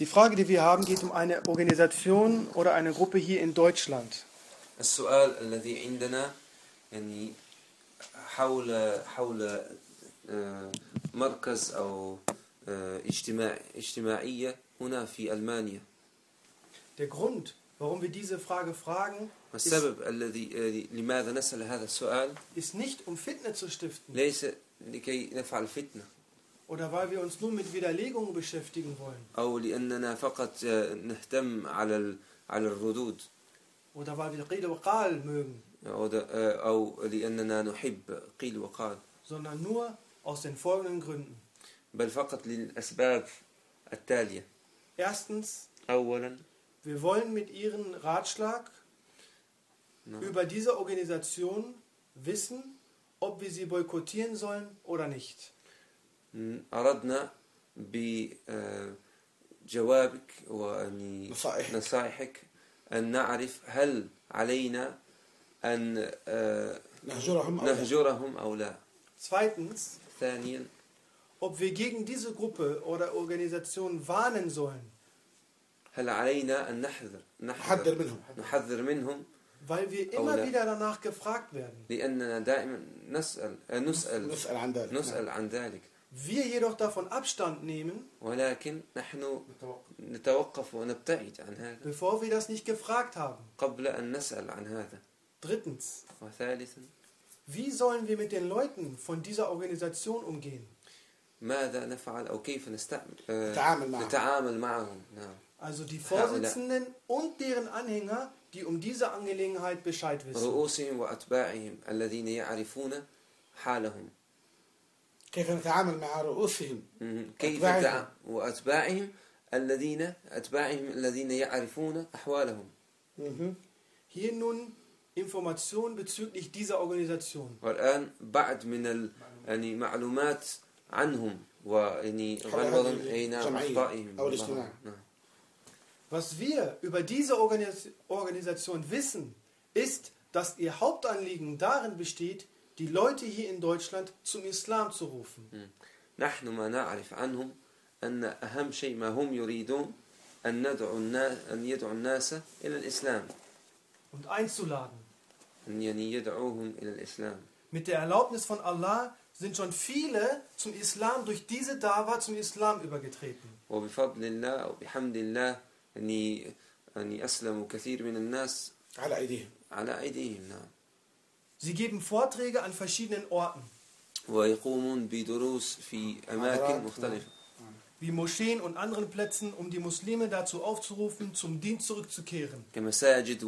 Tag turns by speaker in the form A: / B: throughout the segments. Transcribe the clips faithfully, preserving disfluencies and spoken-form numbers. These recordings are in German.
A: Die Frage, die wir haben, geht um eine Organisation oder eine Gruppe hier in Deutschland.
B: السؤال الذي عندنا يعني حول حول مركز أو اجتماع اجتماعية هنا في ألمانيا.
A: Der Grund, warum wir diese Frage fragen,
B: السبب الذي لماذا نسأل هذا السؤال
A: ist nicht, um Fitne zu stiften.
B: ليس لكي نفعل فتنة.
A: Oder weil wir uns nur mit Widerlegungen beschäftigen wollen.
B: أو لأننا فقط نهتم على على الردود.
A: Oder weil wir قيل وقال mögen.
B: أو لأننا نحب قيل وقال.
A: Sondern nur aus den folgenden Gründen.
B: بل فقط للأسباب التالية.
A: Erstens,
B: أولا,
A: wir wollen mit Ihrem Ratschlag no. über diese Organisation wissen, ob wir sie boykottieren sollen oder nicht.
B: أردنا بجوابك ونصائحك أن نعرف هل علينا أن
C: نهجرهم,
B: نهجرهم أو لا.
A: Zweitens,
B: ثانيا,
A: ob wir gegen diese Gruppe oder Organisation warnen sollen.
B: هل علينا أن نحذر
C: نحذر منهم
B: نحذر منهم
A: weil wir immer wieder danach gefragt werden.
B: لأننا دائما نسأل نسأل
C: نسأل عن ذلك
B: نسأل عن ذلك.
A: Wir jedoch davon Abstand nehmen,
B: ولكن نحن نتوقف ونبتعد عن هذا
A: bevor wir das nicht gefragt haben.
B: قبل أن نسأل عن هذا.
A: Drittens,
B: وثالثا,
A: wie sollen wir mit den Leuten von dieser Organisation umgehen?
B: ماذا نفعل أو كيف نستعمل
C: نتعامل معهم.
B: نتعامل معهم. نعم.
A: Also die Vorsitzenden und deren Anhänger, die um diese Angelegenheit Bescheid wissen.
B: رؤوسهم وأتباعهم الذين يعرفون حالهم.
C: كيف نتعامل مع رؤوسهم
B: كيف نتعامل وأتباعهم الذين أتباعهم الذين يعرفون أحوالهم.
A: Hier nun Informationen bezüglich dieser Organisation.
B: والآن بعد من يعني معلومات عنهم ويعني غلظهم أين أخطائهم
C: أو الاجتماع.
A: Was wir über diese Organisation wissen, ist, dass ihr Hauptanliegen darin besteht, die Leute hier in Deutschland zum Islam zu rufen.
B: نحن ما نعرف عنهم أن أهم شيء ما هم يريدون أن ندعو الناس أن يدعو الناس إلى الإسلام.
A: Und einzuladen.
B: أن يعني يدعوهم إلى الإسلام.
A: Mit der Erlaubnis von Allah sind schon viele zum Islam durch diese Dawa zum Islam übergetreten.
B: وبفضل الله وبحمد الله أني أني أسلموا كثير من الناس
C: على أيديهم.
B: على أيديهم. نعم.
A: Sie geben Vorträge an verschiedenen Orten.
B: ويقومون بدروس في أماكن مختلفة.
A: Wie Moscheen und anderen Plätzen, um die Muslime dazu aufzurufen, zum Dienst zurückzukehren.
B: كمساجد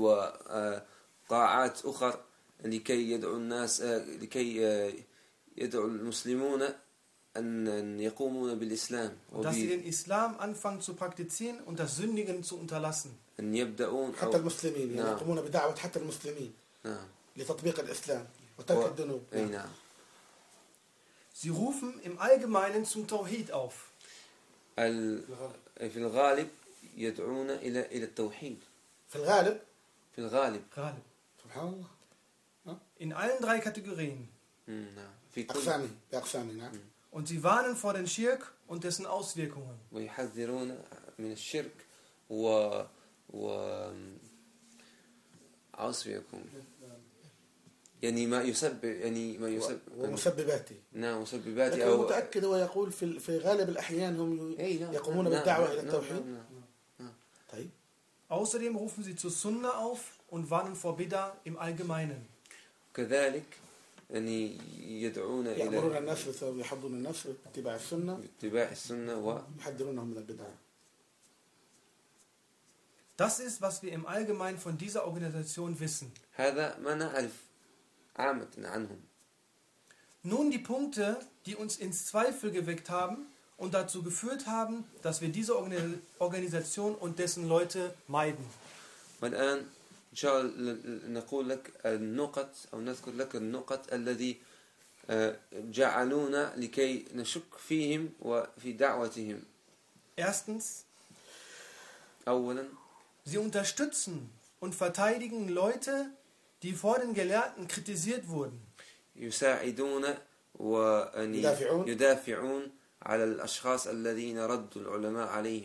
B: وقاعات أخرى لكي يدعو الناس لكي يدعو المسلمون أن يقومون بالإسلام.
A: Dass sie den Islam anfangen zu praktizieren und das Sündigen zu unterlassen.
B: أن يبدأون
C: حتى المسلمين يعني يقومون بدعوة حتى المسلمين.
B: نعم.
C: لتطبيق الإسلام وترك الذنوب.
B: أي نعم.
A: Sie rufen im Allgemeinen zum Tawhid auf.
B: في الغالب يدعون إلى إلى التوحيد.
C: في الغالب.
B: في الغالب.
A: غالب.
C: سبحان الله.
A: In allen drei Kategorien.
B: نعم. في كل.
C: أقسامه بأقسامه نعم.
A: Und sie warnen vor den Schirk und dessen Auswirkungen.
B: ويحذرون من الشرك و و Auswirkungen. يعني ما يسبب يعني ما يسبب
C: ومسبباته.
B: نعم مسبباته.
C: لكن أو متأكد هو يقول في في غالب الأحيان هم يقومون بالدعوة إلى التوحيد. طيب.
A: Außerdem rufen sie zur Sunna auf und warnen vor Bid'ah im Allgemeinen.
B: كذلك يعني يدعون إلى
C: يأمرون الناس ويحضون الناس باتباع السنة.
B: باتباع السنة
C: ويحذرونهم من البدع.
A: Das ist, was wir im Allgemeinen von dieser Organisation wissen.
B: هذا ما نعرف عامة عنهم.
A: Nun die Punkte, die uns ins Zweifel geweckt haben und dazu geführt haben, dass wir diese Organisation und dessen Leute meiden.
B: والآن إن شاء الله نقول لك النقط أو نذكر لك النقط الذي جعلونا لكي نشك فيهم وفي دعوتهم.
A: Erstens.
B: أولا.
A: Sie unterstützen und verteidigen Leute, die vor den Gelehrten kritisiert wurden.
B: يساعدون ويدافعون على الأشخاص الذين ردوا العلماء عليهم.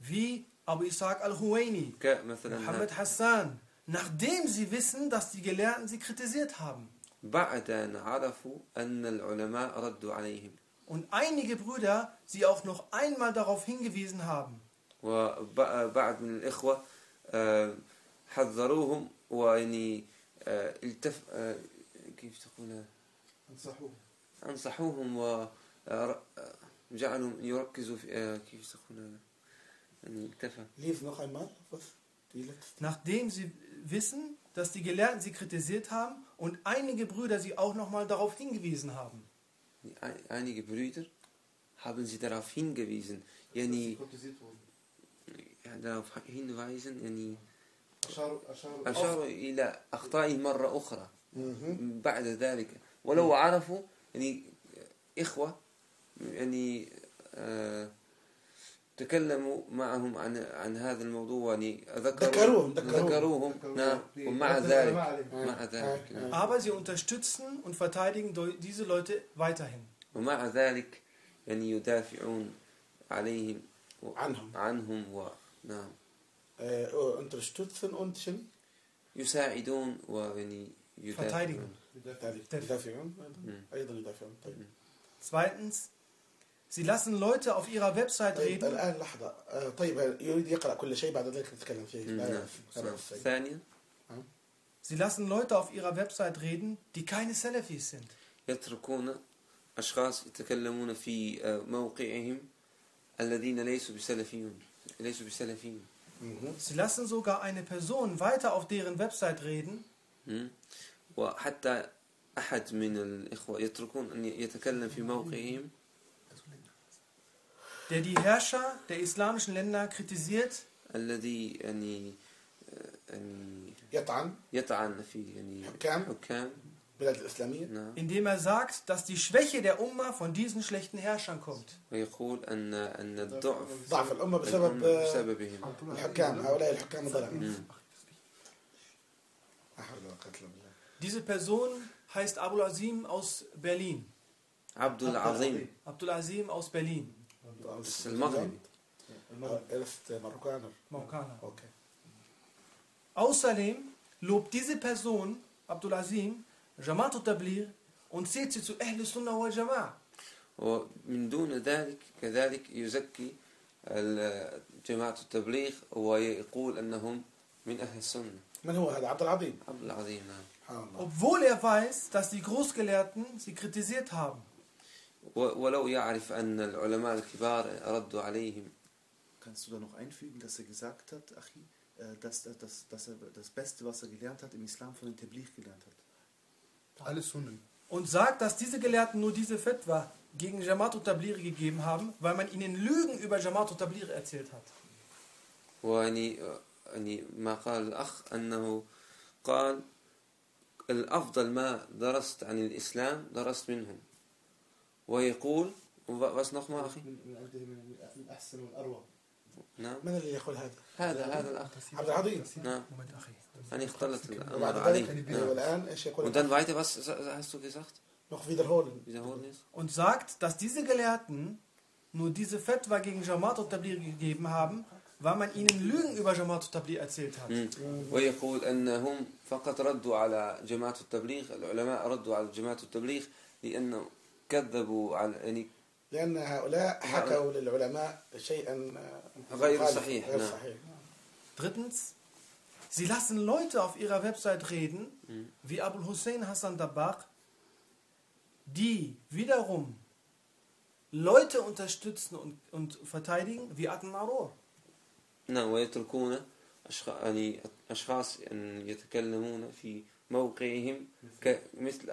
A: wie Abu Ishaq al-Huwaini, Muhammad Hassan, nachdem sie wissen, dass die Gelehrten sie kritisiert haben.
B: بعد أن عرفوا أن العلماء ردوا عليهم.
A: Und einige Brüder sie auch noch einmal darauf hingewiesen haben.
B: وبعد من الإخوة حذروهم ويعني التف كيف تقول
C: أنصحوهم
B: أنصحوهم وجعلهم يركزوا في كيف تقول يعني التفى.
C: Lies noch einmal was?
A: Nachdem sie wissen, dass die Gelehrten sie kritisiert haben und einige Brüder sie auch nochmal darauf hingewiesen haben.
B: Einige Brüder haben sie darauf hingewiesen, yani, ja, darauf hinweisen, yani, أشاروا إلى أخطائه مرة أخرى بعد ذلك ولو عرفوا يعني إخوة يعني آه تكلموا معهم عن عن هذا الموضوع يعني
C: ذكروهم
B: ذكروهم نعم ومع ذلك مع ذلك
A: aber sie unterstützen und verteidigen diese Leute weiterhin
B: ومع ذلك يعني يدافعون عليهم
C: عنهم
B: عنهم ونعم
C: unterstützen und
B: يساعدون ويعني
A: يدافعون
C: يدافعون أيضا يدافعون طيب.
A: Zweitens, sie lassen Leute auf ihrer Website
C: طيب
A: reden.
C: الآن لحظة طيب يريد يقرأ كل شيء بعد ذلك نتكلم فيه.
B: ثانيا
A: Sie lassen Leute auf ihrer Website reden, die keine Salafis sind.
B: يتركون أشخاص يتكلمون في موقعهم الذين ليسوا بسلفيون ليسوا بسلفيين.
A: Sie lassen sogar eine Person weiter auf deren Website reden.
B: وحتى أحد من الإخوة يتركون أن يتكلم في موقعهم.
A: Der die Herrscher der islamischen Länder kritisiert.
B: الذي يعني يعني
C: يطعن
B: يطعن في يعني
C: حكام
B: حكام
C: البلاد الإسلامية.
A: Indem er sagt, dass die Schwäche der Umma von diesen schlechten Herrschern kommt.
B: ويقول أن أن الضعف
C: ضعف الأمة بسبب
B: بسببهم
C: الحكام هؤلاء الحكام الظلمة.
A: Diese Person heißt Abul Azim aus Berlin.
B: Abdul Azim.
A: Abdul Azim aus Berlin.
B: المغربي.
A: Marokkaner. Okay. Außerdem lobt diese Person, Abdul Azim, Jamaat al-Tabligh und zählt sie zu Ahl Sunnah wal Jama'a.
B: ومن دون ذلك كذلك يزكي جماعة التبليغ ويقول أنهم من أهل السنة.
C: من هو هذا؟ عبد العظيم.
B: عبد العظيم نعم.
A: Obwohl er weiß, dass die Großgelehrten sie kritisiert haben.
B: ولو يعرف أن العلماء الكبار ردوا عليهم.
D: Kannst du da noch einfügen, dass er gesagt hat, Achi, dass, dass, dass er das Beste, was er gelernt hat, im Islam von den Tabligh gelernt hat?
C: Alles Sunnen.
A: Und sagt, dass diese Gelehrten nur diese Fatwa gegen Jamaat al-Tabligh gegeben haben, weil man ihnen Lügen über Jamaat al-Tabligh erzählt hat.
B: ويعني يعني ما قال الأخ أنه قال الأفضل ما درست عن الإسلام درست منهم ويقول was noch mal أخي
C: من الأحسن والأروع.
B: نعم.
C: من اللي يقول هذا؟
B: هذا هذا الأخ
C: عبد العظيم.
B: نعم. أنا اختلط
C: الأمر عليه. والآن إيش يقول؟
B: Und dann weiter, was hast du gesagt?
C: Noch wiederholen.
B: Wiederholen ist.
A: Und sagt, dass diese Gelehrten nur diese Fatwa gegen Jamaat al-Tabligh gegeben haben, weil man ihnen Lügen über Jamaat al-Tabligh erzählt hat.
B: ويقول أنهم فقط ردوا على جماعة التبليغ العلماء ردوا على جماعة التبليغ لأنه كذبوا على يعني
C: لأن هؤلاء حكوا للعلماء شيئا
B: غير صحيح.
C: غير صحيح.
A: Drittens, sie lassen Leute auf ihrer Website reden, wie Abul Hussein Hassan Dabbagh, die wiederum Leute unterstützen und, und verteidigen, wie Adnan Maror.
B: نعم ويتركون يعني أشخاص يتكلمون في موقعهم كمثل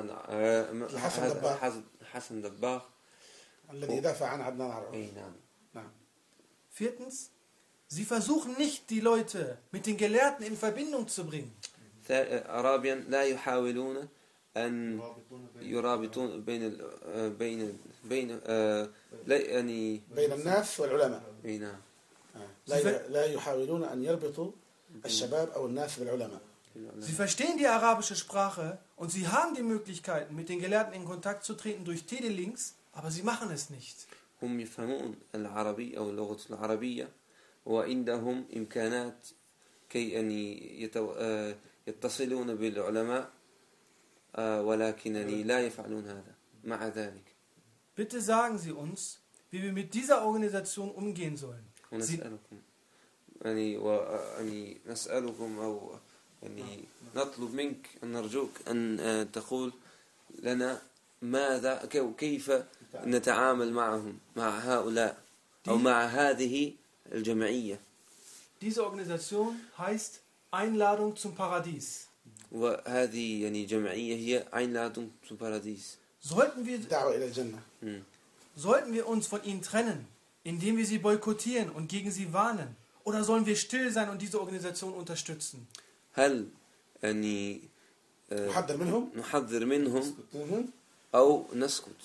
B: حسن دباغ
C: الذي دافع عن عدنان عرور.
B: نعم.
A: Viertens, sie versuchen nicht, die Leute mit den Gelehrten in Verbindung zu bringen.
B: رابعا لا يحاولون أن يرابطون بين بين بين يعني
C: بين الناس والعلماء.
B: نعم.
C: لا لا يحاولون أن يربطوا الشباب أو الناس بالعلماء.
A: Sie verstehen die arabische Sprache und sie haben die Möglichkeiten, mit den Gelehrten in Kontakt zu treten durch Telelinks, aber sie machen es nicht.
B: هم يفهمون العربية أو اللغة العربية وعندهم إمكانات كي أن يتصلون بالعلماء ولكن لا يفعلون هذا مع ذلك.
A: Bitte sagen Sie uns, wie wir mit dieser Organisation umgehen sollen.
B: ونسألكم يعني وأني نسألكم أو أني نطلب منك أن نرجوك أن تقول لنا ماذا كيف نتعامل معهم مع هؤلاء أو مع هذه الجمعية.
A: Diese Organisation heißt Einladung zum Paradies.
B: وهذه يعني جمعية هي Einladung zum Paradies.
A: Sollten wir
C: دعوة إلى الجنة.
A: Sollten wir uns von ihnen trennen, indem wir sie boykottieren und gegen sie warnen? Oder sollen wir still sein und diese Organisation unterstützen?
B: هل أني
C: نحذر منهم
B: نحذر منهم أو نسكت؟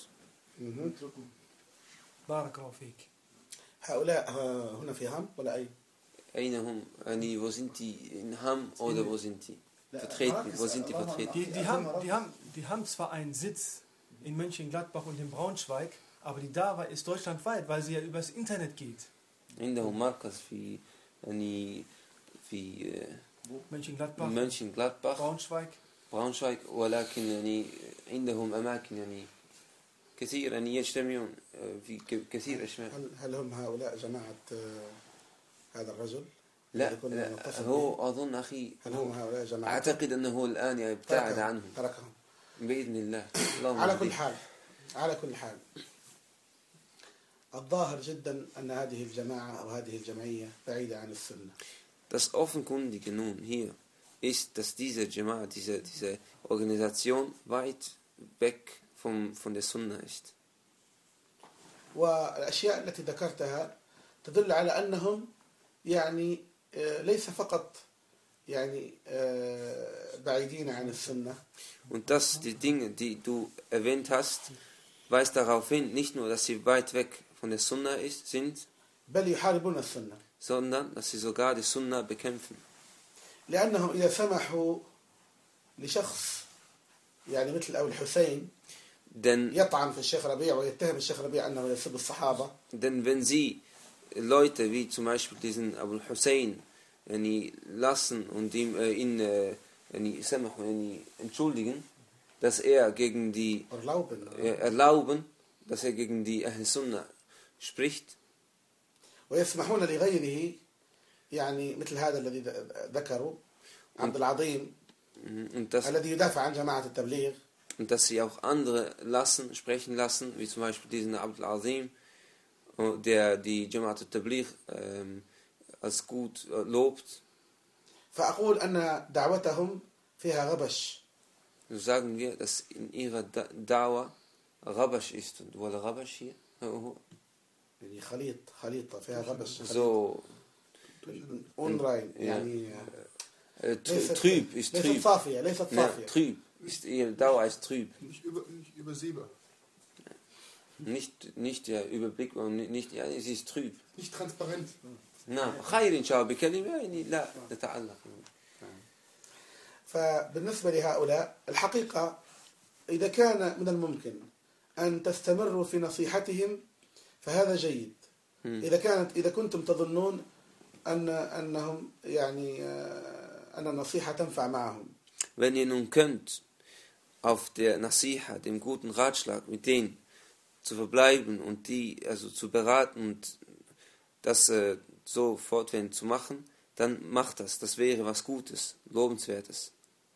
A: بارك الله فيك.
C: هؤلاء هنا في هام ولا أي؟
B: أين هم؟ أني wo sind die in Hamm oder wo sind die vertreten? Wo sind die vertreten?
A: Die, die, haben, die, haben, die haben zwar einen Sitz in Mönchengladbach und in Braunschweig, aber die Dawa ist deutschlandweit, weil sie ja übers Internet geht.
B: عندهم مركز في يعني في
A: Mönchengladbach,
B: Mönchengladbach
A: Braunschweig.
B: braunschweig ولكن يعني عندهم أماكن يعني كثير يعني يجتمعون في كثير أشياء.
C: هل هل هم هؤلاء جماعة هذا الرجل؟
B: لا, لا هو أظن أخي
C: هل هم هؤلاء جماعة؟
B: أعتقد أنه الآن يبتعد عنهم.
C: تركهم.
B: بإذن الله.
C: على كل حال على كل حال الظاهر جدا أن هذه الجماعة أو هذه الجمعية بعيدة عن السنة.
B: Das Offenkundige nun hier ist, dass diese Jama'a, diese, diese Organisation weit weg vom, von der Sunna ist.
C: والأشياء التي ذكرتها تدل على أنهم يعني ليس فقط يعني بعيدين عن السنة.
B: Und das, die Dinge, die du erwähnt hast, weist darauf hin, nicht nur, dass sie weit weg von der Sunna ist, sind,
C: بل يحاربون السنة.
B: sondern dass sie sogar die Sunna bekämpfen.
C: لأنهم إذا سمحوا لشخص يعني مثل أبو الحسين
B: denn,
C: يطعن في الشيخ ربيع ويتهم الشيخ ربيع أنه يسب الصحابة.
B: Denn wenn sie Leute wie zum Beispiel diesen Abu Hussein yani, lassen und ihm, äh, ihn äh, yani, yani, entschuldigen, dass er gegen die
C: erlauben,
B: äh, erlauben, dass er gegen die Ahl Sunnah spricht.
C: ويسمحون لغيره يعني مثل هذا الذي ذكروا عبد العظيم الذي يدافع عن جماعة التبليغ.
B: Und dass sie auch andere lassen, sprechen lassen, wie zum Beispiel diesen Abdul Azim, der die Jamaat al-Tabligh ähm, als gut äh, lobt.
C: فأقول أن دعوتهم فيها غبش.
B: So sagen wir, dass in ihrer Da'wah Rabash ist. Und wo der Rabash hier?
C: يعني خليط خليطة فيها غبش.
B: So
C: unrein يعني
B: trüb ist trüb.
C: ليست صافية ليست صافية.
B: Trüb ist ihre Dauer ist trüb.
E: Nicht, über, nicht übersehbar.
B: Nicht, nicht ja, überblickbar, nicht, ja, es ist trüb.
E: Nicht transparent.
B: نعم خير إن شاء الله بكلمة يعني لا تتعلق.
C: فبالنسبة لهؤلاء الحقيقة إذا كان من الممكن أن تستمروا في نصيحتهم فهذا جيد. إذا كانت إذا كنتم تظنون أن أنهم يعني أن النصيحة تنفع معهم.
B: Wenn ihr nun könnt auf der Nasiha, dem guten Ratschlag, mit denen zu verbleiben und die also zu beraten und das äh, so fortwährend zu machen, dann macht das. Das wäre was Gutes, Lobenswertes.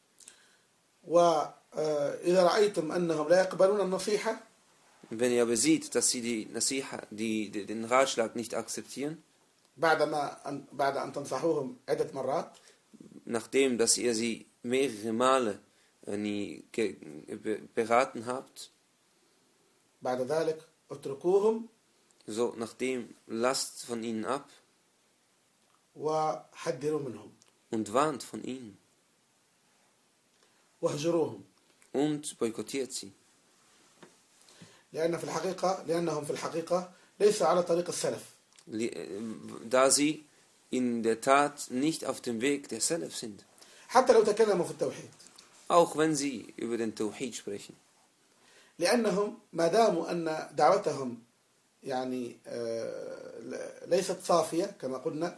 C: وإذا رأيتم أنهم لا يقبلون النصيحة.
B: Wenn ihr aber seht, dass sie die Nasiha, die, die, den Ratschlag nicht akzeptieren,
C: بعدما بعد أن تنصحوهم عدة مرات,
B: nachdem, dass ihr sie mehrere Male äh, beraten habt,
C: بعد ذلك اتركوهم,
B: so nachdem lasst von ihnen ab
C: وحذروا منهم,
B: und warnt von ihnen,
C: واهجروهم,
B: und boykottiert sie.
C: لأن في الحقيقة لأنهم في الحقيقة ليس على طريق السلف.
B: Da sie in der Tat nicht auf dem Weg der Salaf sind.
C: حتى لو تكلموا في التوحيد.
B: Auch wenn sie über den Tawhid sprechen.
C: لأنهم ما داموا أن دعوتهم يعني آه، ليست صافية كما قلنا،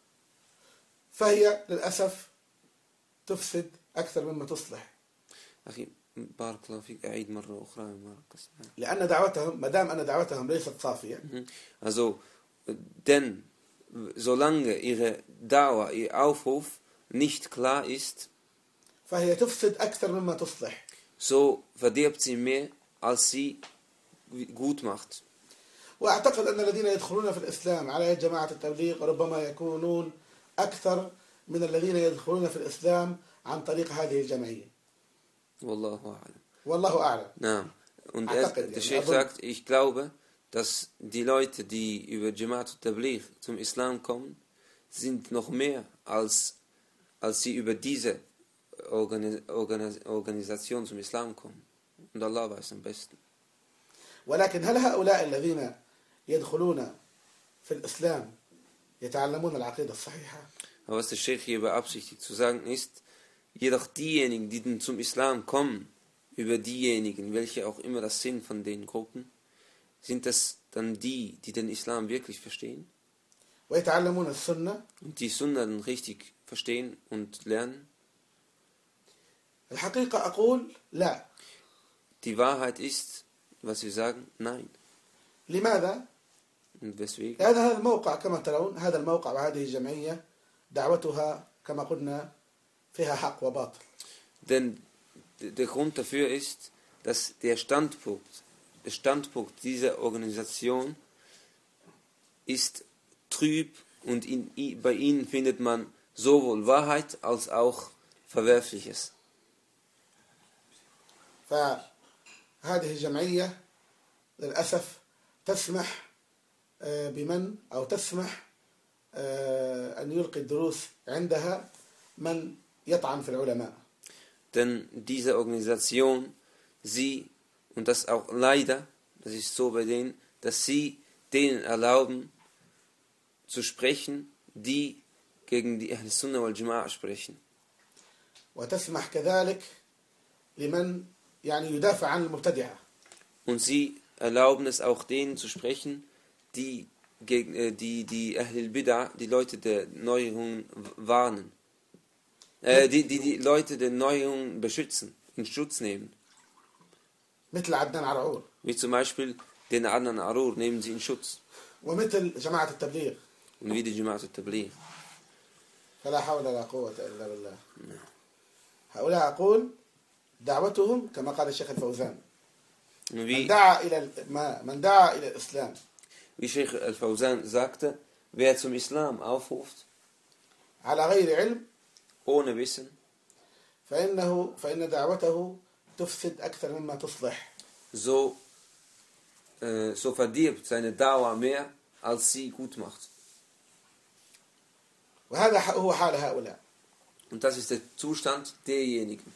C: فهي للأسف تفسد أكثر مما تصلح.
B: أخي بارك الله فيك أعيد مرة أخرى مرة.
C: لأن دعوتهم ما دام أن دعوتهم ليست صافية.
B: Also, denn solange ihre Dauer, ihr Aufruf nicht klar ist,
C: فهي تفسد أكثر مما تصلح.
B: so verdirbt sie mehr, als sie gut macht.
C: وأعتقد أن الذين يدخلون في الإسلام على يد جماعة التبليغ ربما يكونون أكثر من الذين يدخلون في الإسلام عن طريق هذه الجمعية.
B: والله أعلم.
C: والله أعلم.
B: Na, und er, der Sheikh sagt, ich glaube, dass die Leute, die über Jamaat al-Tabligh zum Islam kommen, sind noch mehr als, als sie über diese Organis Organis Organisation zum Islam kommen. Und Allah weiß am besten.
C: ولكن هل هؤلاء الذين يدخلون في الإسلام يتعلمون العقيدة الصحيحة؟
B: Aber was der Sheikh hier beabsichtigt zu sagen ist, jedoch diejenigen, die dann zum Islam kommen, über diejenigen, welche auch immer das sind von den Gruppen, sind das dann die, die den Islam wirklich verstehen?
C: ويتعلمون السنة.
B: Und die Sunna dann richtig verstehen und lernen?
C: الحقيقة أقول لا.
B: Die Wahrheit ist, was wir sagen, nein.
C: لماذا؟
B: Und weswegen?
C: هذا هذا الموقع كما ترون، هذا الموقع وهذه الجمعية دعوتها كما قلنا فيها حق وباطل.
B: Denn der Grund dafür ist, dass der Standpunkt, der Standpunkt dieser Organisation ist trüb und in, bei ihnen findet man sowohl Wahrheit als auch Verwerfliches.
C: فهذه الجمعية للأسف تسمح بمن أو تسمح أن يلقي الدروس عندها من يطعن في العلماء.
B: Denn diese Organisation, sie, und das auch leider, das ist so bei denen, dass sie denen erlauben, zu sprechen, die gegen die Ahl Sunnah wal Jama'a sprechen.
C: وتسمح كذلك لمن يعني يدافع عن المبتدعة.
B: Und sie erlauben es auch denen zu sprechen, die gegen äh, die die Ahl Bid'ah, die Leute der Neuerungen warnen. Äh, die, die die Leute der Neuerungen beschützen, in Schutz nehmen.
C: مثل عدنان عرعور.
B: Wie zum Beispiel den Adnan Arur nehmen sie in Schutz.
C: ومثل جماعة التبليغ.
B: Und wie die Jamaat al-Tabligh.
C: فلا حول ولا قوة إلا بالله. هؤلاء أقول دعوتهم كما قال الشيخ الفوزان. من دعا إلى ما من دعا إلى الإسلام.
B: Wie Sheikh al-Fawzan sagte, wer zum Islam aufruft,
C: على غير علم,
B: ohne Wissen,
C: فإنه فإن دعوته تفسد أكثر مما تصلح.
B: so äh, so verdirbt seine Dauer mehr, als sie gut macht.
C: وهذا هو حال هؤلاء.
B: Und das ist der Zustand derjenigen.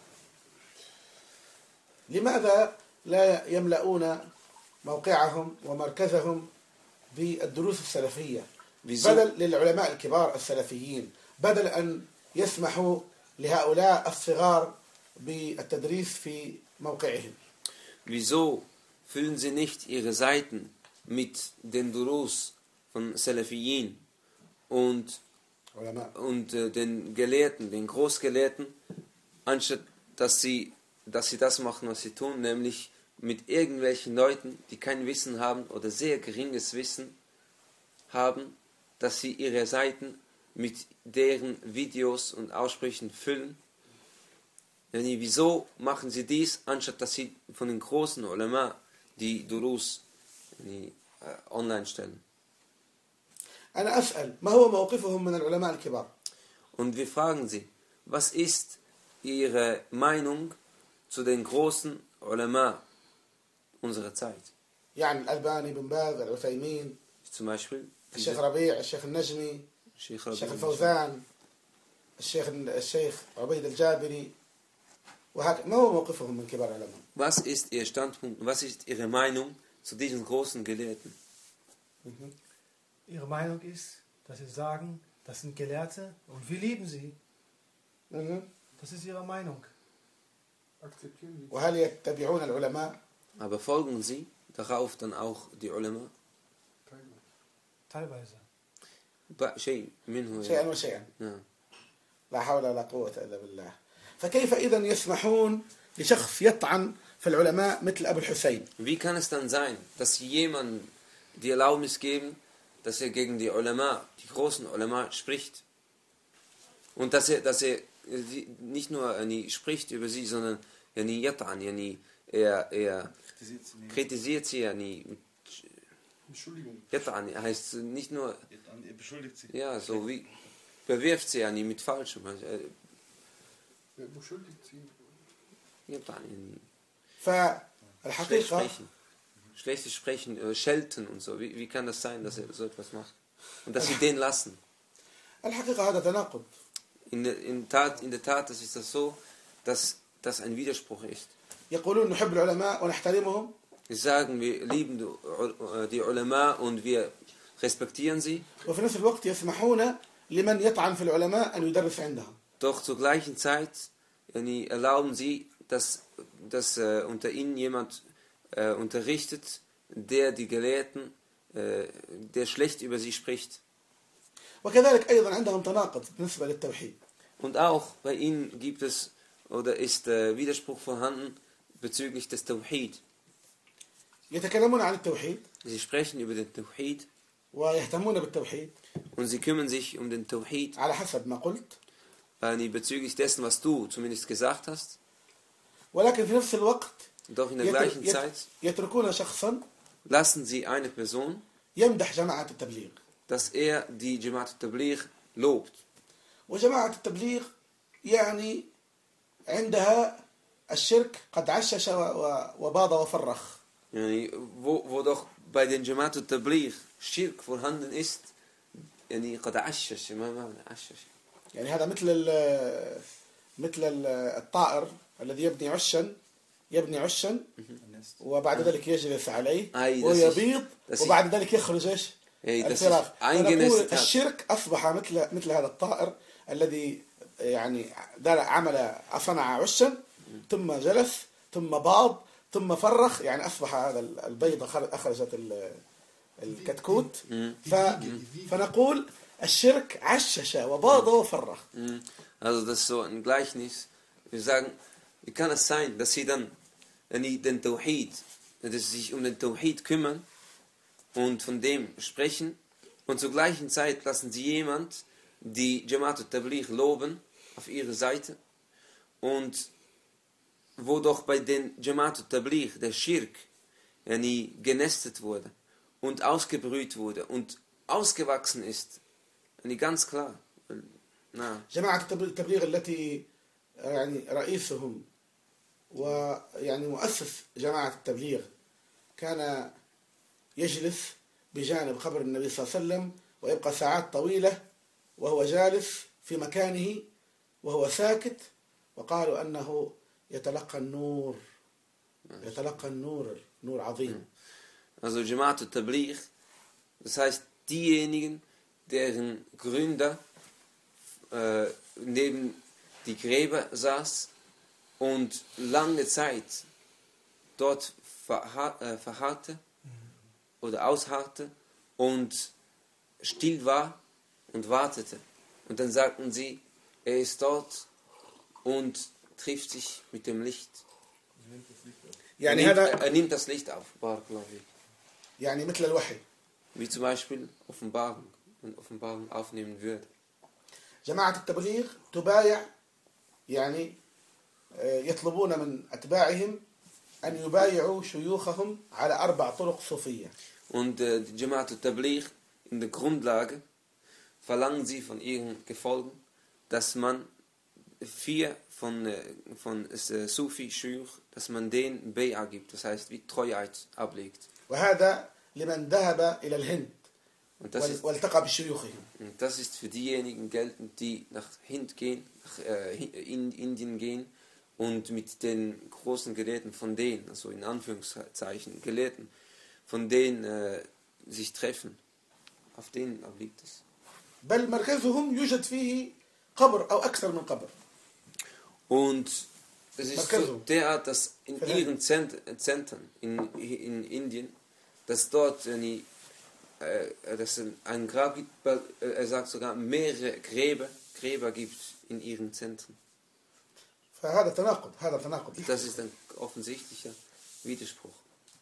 C: لماذا لا يملؤون موقعهم ومركزهم بالدروس السلفية بدل للعلماء الكبار السلفيين، بدل أن يسمحوا لهؤلاء الصغار بالتدريس في موقعهم؟
B: Wieso füllen sie nicht ihre Seiten mit den Durus von Salafiyin und, und äh, den Gelehrten, den Großgelehrten, anstatt dass sie, dass sie das machen, was sie tun, nämlich mit irgendwelchen Leuten, die kein Wissen haben oder sehr geringes Wissen haben, dass sie ihre Seiten mit deren Videos und Aussprüchen füllen. Wieso machen sie dies, anstatt dass sie von den großen Ulama die Durus online stellen?
C: أنا أسأل ما هو موقفهم من العلماء الكبار؟
B: Und wir fragen sie, was ist ihre Meinung zu den großen Ulama unserer Zeit?
C: يعني الألباني، بن باز، العثيمين،
B: zum Beispiel
C: الشيخ ربيع، الشيخ النجمي،
B: الشيخ
C: الفوزان، الشيخ الشيخ عبيد الجابري، وهكذا. ما هو موقفهم من كبار العلماء؟
B: Was ist ihr Standpunkt, was ist ihre Meinung zu diesen großen Gelehrten?
C: Mhm.
A: Ihre Meinung ist, dass sie sagen, das sind Gelehrte und wir lieben sie.
C: Mhm.
A: Das ist ihre Meinung.
C: وهل يتبعون العلماء؟
B: Aber folgen sie darauf dann auch die Ulama?
A: teilweise.
B: ب- شيء منه
C: شيئا وشيئا.
B: نعم.
C: لا حول ولا قوة إلا بالله. فكيف إذا يسمحون لشخص يطعن في العلماء مثل أبو الحسين؟
B: Wie kann es dann sein, dass sie jemandem die Erlaubnis geben, dass er gegen die Ulama, die großen Ulama, spricht? Und dass er, dass er sie- nicht nur yani, spricht über sie, sondern yani, yat'an, yani, er, er
D: Kritisiert sie nicht.
B: kritisiert sie, yani, mit
E: Entschuldigung.
B: yat'an, heißt nicht nur,
D: Er beschuldigt sie.
B: ja, so wie, bewirft sie yani, mit Falschem. Also, äh,
E: Wer beschuldigt sie?
B: yat'an, yani, schlecht
C: فالحقيقة
B: sprechen. Schlechtes Sprechen, äh, Schelten und so. Wie, wie kann das sein, dass er so etwas macht? Und dass sie den lassen?
C: الحقيقة هذا تناقض.
B: In der, in, Tat, in der Tat das ist das so, dass das ein Widerspruch ist.
C: يقولون نحب العلماء ونحترمهم
B: Wir sagen, wir lieben die, die Ulama und wir respektieren sie,
C: وفي نفس الوقت يسمحون لمن يطعن في العلماء أن يدرس عندهم.
B: doch zur gleichen Zeit yani, erlauben sie, dass, dass äh, unter ihnen jemand äh, unterrichtet, der die Gelehrten, äh, der schlecht über sie spricht.
C: وكذلك أيضا عندهم تناقض بالنسبة للتوحيد.
B: Und auch bei ihnen gibt es oder ist äh, Widerspruch vorhanden bezüglich des Tawhid.
C: يتكلمون عن التوحيد
B: Sie sprechen über den Tawhid
C: ويهتمون بالتوحيد
B: und sie kümmern sich um den Tawhid
C: على حسب ما قلت،
B: äh, bezüglich dessen, was du zumindest gesagt hast.
C: ولكن في نفس الوقت
B: Doch in der
C: يتر-
B: gleichen
C: يت-
B: Zeit
C: يتركون شخصا
B: lassen sie eine Person,
C: يمدح جماعة التبليغ.
B: dass er die Jamaat al-Tabligh lobt.
C: وجماعة التبليغ يعني عندها الشرك قد عشش و- و- وباض وفرخ.
B: Yani, wo, wo doch bei den Jamaat al-Tabligh Schirk vorhanden ist, yani, قد عشش ما معنى عشش؟
C: يعني هذا مثل ال- مثل ال- الطائر الذي يبني عشا يبني عشا وبعد ذلك يجلس عليه
B: أي، das
C: ويبيض
B: ist- das
C: وبعد ذلك يخرج ايش؟
B: أي، das
C: الفراخ.
B: ist eingenistet
C: فنقول
B: hat.
C: الشرك اصبح مثل مثل هذا الطائر الذي يعني دار عمل صنع عشا ثم جلس ثم باض ثم فرخ، يعني اصبح هذا البيضه اخرجت ال- الكتكوت. ف فنقول الشرك عشش وباض وفرخ.
B: Mhm. Also das ist so ein Gleichnis. Wir sagen, wie kann es sein, dass sie dann yani, den Tawhid, dass sie sich um den Tawhid kümmern und von dem sprechen und zur gleichen Zeit lassen sie jemand die Jamaat al-Tabligh loben auf ihre Seite und wo doch bei den Jamaat al-Tabligh der Schirk yani, genestet wurde und ausgebrüht wurde und ausgewachsen ist, yani, ganz klar. Na,
C: جماعة التبليغ التي يعني رئيسهم ويعني مؤسس جماعة التبليغ كان يجلس بجانب قبر النبي صلى الله عليه وسلم ويبقى ساعات طويلة وهو جالس في مكانه وهو ساكت، وقالوا أنه يتلقى النور يتلقى النور نور عظيم.
B: also Jamaat al-Tabligh, das heißt diejenigen, deren Gründer äh, neben die Gräber saß und lange Zeit dort verha äh, verharrte oder ausharrte und still war und wartete. Und dann sagten sie, er ist dort und trifft sich mit dem Licht. Er
C: يعني
B: nimmt,
C: هذا
B: er nimmt das Licht auf, Barakallahu fik.
C: يعني مثل الوحي.
B: Wie zum Beispiel Offenbarung, wenn Offenbarung aufnehmen würde.
C: جماعة التبليغ تبايع، يعني يطلبون من أتباعهم أن يبايعوا شيوخهم على أربع طرق صوفية.
B: Und äh, die Jamaat al-Tabligh in der Grundlage verlangen sie von ihren Gefolgen, dass man vier von, äh, von äh, Sufi Shuyukh, dass man denen Bay'a gibt, das heißt wie Treuheit ablegt.
C: وهذا لمن ذهب إلى الهند
B: Und das ist,
C: والتقى بشيوخهم.
B: und das ist für diejenigen geltend, die nach Hind gehen, nach äh, in Indien gehen und mit den großen Gelehrten von denen, also in Anführungszeichen Gelehrten, von denen äh, sich treffen. Auf denen obliegt es.
C: بل مركزهم يوجد فيه قبر أو أكثر من قبر.
B: Und es ist so
C: Markezo.
B: derart, dass in
C: Verhältnis.
B: ihren Zent Zentren in, in Indien, dass dort äh, äh, dass es ein Grab gibt, äh, er sagt sogar mehrere Gräber, Gräber gibt in ihren Zentren.
C: فهذا تناقض هذا تناقض.
B: Das ist ein offensichtlicher Widerspruch.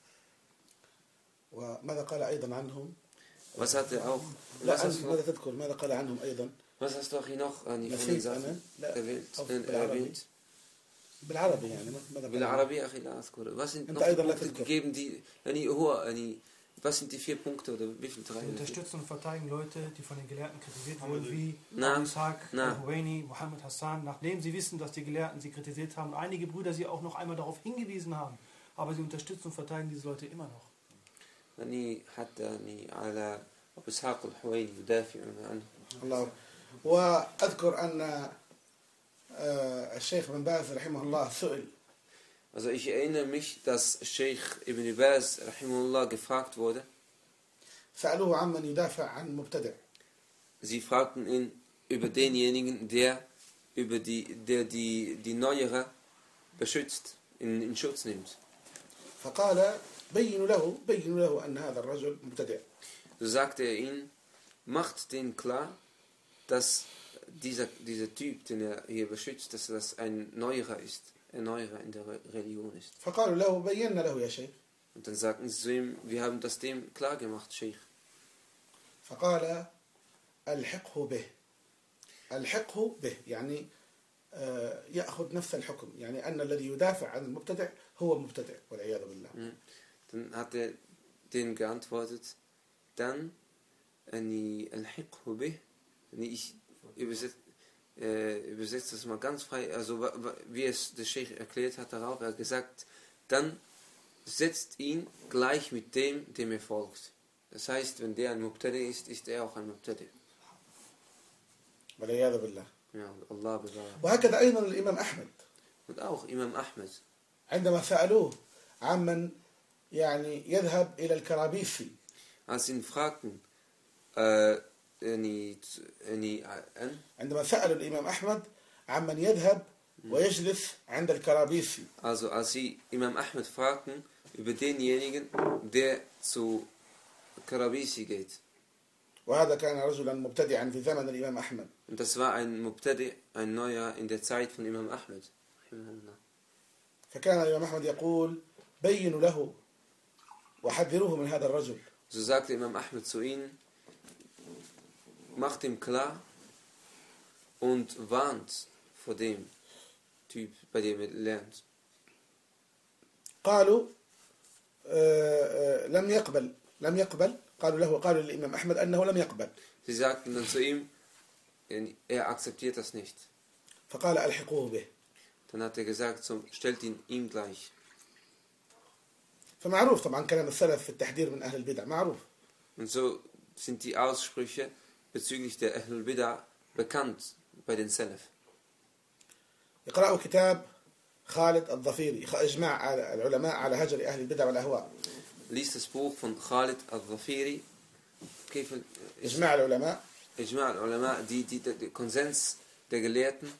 C: وماذا قال أيضا عنهم؟
B: Was hat er auch?
C: لا
B: Was hast
C: أنت
B: du
C: ماذا
B: noch,
C: تذكر ماذا قال عنهم أيضا؟
B: was hast du auch hier noch an die von den
C: نسيت أنا
B: Sachen
C: لا
B: erwähnt?
C: أو
B: Äh,
C: بالعربي
B: erwähnt?
C: بالعربي يعني ماذا قال عنهم؟
B: بالعربي أخي لا أذكر. Was sind
C: أنت
B: noch die
C: أيضا لا
B: Punkte
C: تذكر.
B: gegeben, die, يعني هو, يعني, was sind die vier Punkte oder wie viele drei?
A: Sie unterstützen und verteidigen Leute, die von den Gelehrten kritisiert wurden, wie
B: Na,
A: Abu Ishaq,
B: na.
A: Al-Huwaini, Muhammad Hassan, nachdem sie wissen, dass die Gelehrten sie kritisiert haben und einige Brüder sie auch noch einmal darauf hingewiesen haben. Aber sie unterstützen und verteidigen diese Leute immer noch.
B: يعني حتى يعني على أبو إسحاق الحويني يدافعون عنه.
C: الله. وأذكر أن آه، الشيخ بن باز رحمه الله سئل.
B: Also ich erinnere mich, dass Sheikh Ibn Baz rahimahullah gefragt wurde.
C: سألوه عمن يدافع عن مبتدع.
B: Sie fragten ihn über denjenigen, der über die, der die, die Neuere beschützt, in, in Schutz nimmt.
C: فقال بينوا له بينوا له أن هذا الرجل مبتدع.
B: So sagte er ihnen, macht denen klar, dass dieser, dieser Typ, den er hier beschützt, dass das ein Neuerer ist, ein Neuerer in der Religion ist.
C: فقالوا له بينا له يا شيخ.
B: Und dann sagten sie zu ihm, wir haben das dem klar gemacht, Sheikh.
C: فقال ألحقه به. ألحقه به يعني آه، يأخذ نفس الحكم يعني أن الذي يدافع عن المبتدع هو مبتدع والعياذ بالله.
B: Dann hat er denen geantwortet, dann ani alhiqhu bih, ich übersetze äh, übersetze das mal ganz frei, also wie es der Sheikh erklärt hat darauf, er hat gesagt, dann setzt ihn gleich mit dem, dem er folgt. Das heißt, wenn der ein Mubtadi ist, ist er auch ein Mubtadi.
C: والعياذ بالله.
B: Ja, Allah bewahre.
C: وهكذا أيضا الإمام أحمد
B: Und auch Imam Ahmed,
C: عندما سألوه عمن يعني يذهب إلى الكرابيسي.
B: als ihn fragten, äh, ani, ani, an,
C: عندما سألوا الإمام أحمد عمن يذهب ويجلس عند الكرابيسي.
B: also als sie Imam Ahmed fragten über denjenigen, der zu Karabisi geht.
C: وهذا كان رجلا مبتدعا في زمن الإمام أحمد.
B: Und das war ein Mubtadi, ein Neuer in der Zeit von Imam Ahmed.
C: فكان الإمام أحمد يقول بينوا له وحذروه من هذا الرجل.
B: So sagte Imam Ahmed zu ihnen, macht ihm klar und warnt vor dem Typ, bei dem er lernt.
C: قالوا آه، آه، لم يقبل لم يقبل قالوا له قالوا للإمام أحمد أنه لم يقبل.
B: Sie sagten dann zu ihm, er akzeptiert das nicht.
C: فقال ألحقوه به.
B: Dann hat er gesagt, so, stellt ihn ihm gleich.
C: فمعروف طبعا كلام السلف في التحذير من أهل البدع معروف.
B: Und so sind die Aussprüche bezüglich der Ahlul Bid'ah bekannt bei den Salaf.
C: يقرأوا كتاب خالد الظفيري إجماع العلماء على هجر أهل البدع والأهواء.
B: Liest das Buch von Khalid al-Dhafiri,
C: إجماع العلماء
B: Ijma' al-Ulama, die, die, der Konsens der Gelehrten,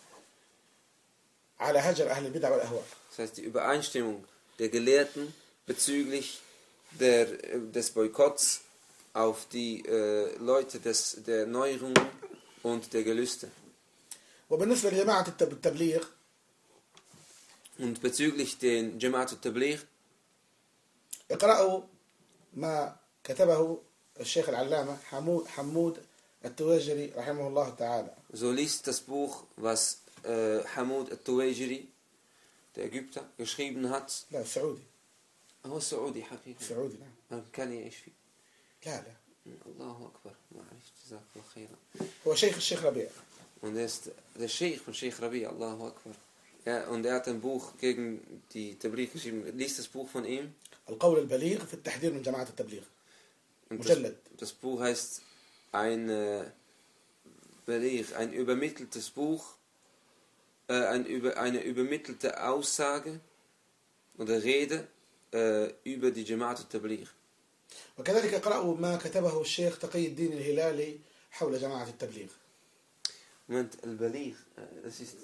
C: على هجر أهل البدع والأهواء.
B: das heißt die Übereinstimmung der Gelehrten bezüglich der, des Boykotts auf die äh, Leute des, der Neuerungen und der Gelüste.
C: وبالنسبة لجماعة التبليغ
B: Und bezüglich den Jama'at al-Tabligh,
C: اقرأوا ما كتبه الشيخ العلامة حمود حمود التواجري رحمه الله تعالى.
B: so liest das Buch, was äh, Hamud al-Tuwajiri, der Ägypter, geschrieben hat.
C: لا سعودي.
B: هو سعودي حقيقة.
C: سعودي نعم.
B: كان يعيش فيه.
C: لا لا.
B: الله أكبر. ما عرفت. جزاك الله خيرا.
C: هو شيخ الشيخ ربيع.
B: Und er ist der Sheikh von Sheikh Rabi, Allahu Akbar. Ja, und er hat ein Buch gegen die Tabligh geschrieben. Liest das Buch von ihm.
C: القول البليغ في التحذير من جماعة التبليغ.
B: Und das,
C: مجلد.
B: das Buch heißt ein äh, Beligh, ein übermitteltes Buch, äh, ein, über, eine übermittelte Aussage oder Rede äh, über die Jama'at al-Tabligh.
C: وكذلك اقرأوا ما كتبه الشيخ تقي الدين الهلالي حول جماعة التبليغ.
B: Moment, al-Baligh, das ist...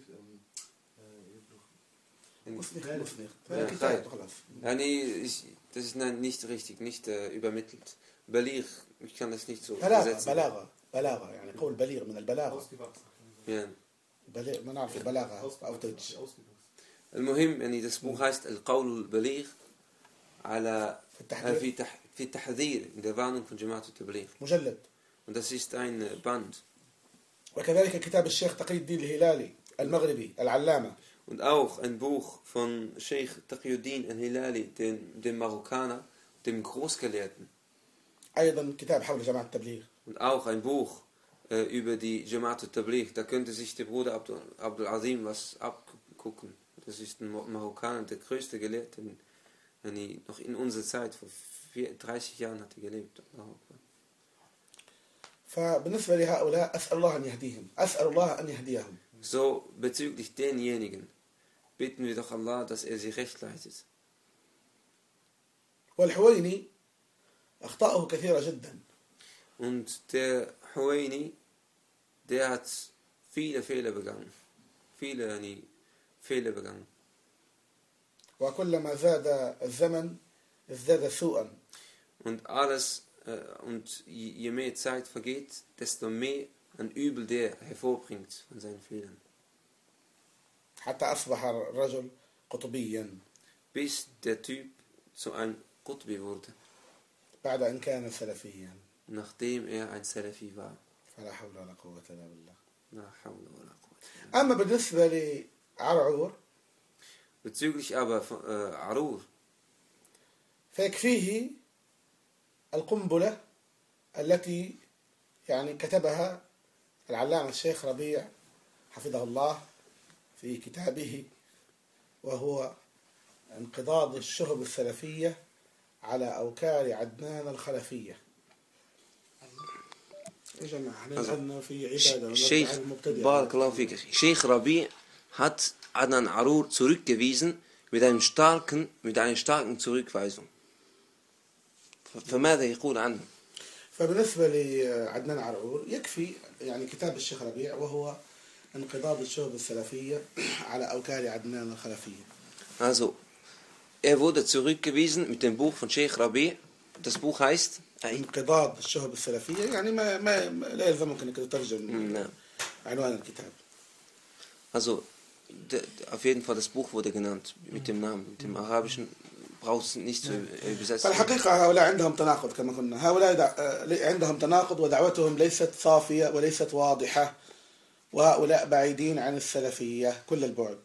C: مسلخ مسلخ.
B: Ja,
C: كتاب خلاص.
B: ja, nee, ich, das ist nein, nicht richtig, nicht äh, übermittelt. Baligh, ich kann das nicht so
C: بلاغة
B: übersetzen.
C: بلاغة بلاغة يعني قول بليغ من البلاغة.
B: Ja.
C: بليغ ما نعرف البلاغة أو تج.
B: المهم يعني das Buch heißt القول البليغ على
C: في التحذير.
B: في تح في التحذير in der Warnung von Jamaat al-Tabligh.
C: مجلد.
B: Und das ist ein Band.
C: وكذلك كتاب الشيخ تقي الدين الهلالي المغربي العلامة.
B: Und auch ein Buch von Sheikh Taqiyuddin al-Hilali, dem, dem Marokkaner, dem Großgelehrten.
C: أيضا كتاب حول جماعة التبليغ.
B: Und auch ein Buch äh, über die Jamaat al-Tabligh. Da könnte sich der Bruder Abdul, Abdul Azim was abgucken. Das ist ein Marokkaner, der größte Gelehrte, der noch in unserer Zeit, vor dreißig Jahren hat er gelebt.
C: فبالنسبة لهؤلاء أسأل الله أن يهديهم أسأل الله أن يهديهم.
B: So bezüglich denjenigen bitten wir doch Allah, dass er sie recht leitet.
C: والحويني أخطاؤه كثيرة جدا.
B: Und der Huwaini, der hat viele Fehler begangen. Viele yani, Fehler begangen.
C: وكلما زاد الزمن ازداد سوءا.
B: Und alles, äh, und je mehr Zeit vergeht, desto mehr ein Übel der hervorbringt von seinen Fehlern.
C: حتى أصبح الرجل قطبيا.
B: Bis der Typ zu einem Qutbi wurde.
C: بعد أن كان سلفيا.
B: Nachdem er ein Salafi war.
C: فلا حول ولا قوة إلا بالله.
B: La hawla wa la quwwata.
C: أما بالنسبة لعرعور.
B: Bezüglich aber von äh, Arur.
C: فيكفيه القنبلة التي يعني كتبها العلامة الشيخ ربيع حفظه الله في كتابه وهو انقضاض الشهب السلفية على أوكار عدنان الخلفية. يا جماعة احنا عندنا في عبادة
B: Sheikh Barakallahu fik. Sheikh Rabi hat Adnan Arur zurückgewiesen mit einem starken mit einer starken Zurückweisung. فماذا يقول عنه؟
C: فبالنسبة لعدنان عرعور يكفي يعني كتاب الشيخ ربيع وهو انقضاض الشهب السلفية على أوكار عدنان الخلفية.
B: Also, er wurde zurückgewiesen mit dem Buch von Sheikh Rabi. Das Buch heißt
C: انقضاض الشهب السلفية يعني ما ما لا يلزمك انك تترجم عنوان الكتاب.
B: Also, de, auf jeden Fall das Buch wurde genannt mit dem Namen, mit dem arabischen brauchst du nicht zu übersetzen.
C: فالحقيقة هؤلاء عندهم تناقض كما قلنا. هؤلاء عندهم تناقض ودعوتهم ليست صافية وليست واضحة. وهؤلاء بعيدين عن السلفية كل البعد.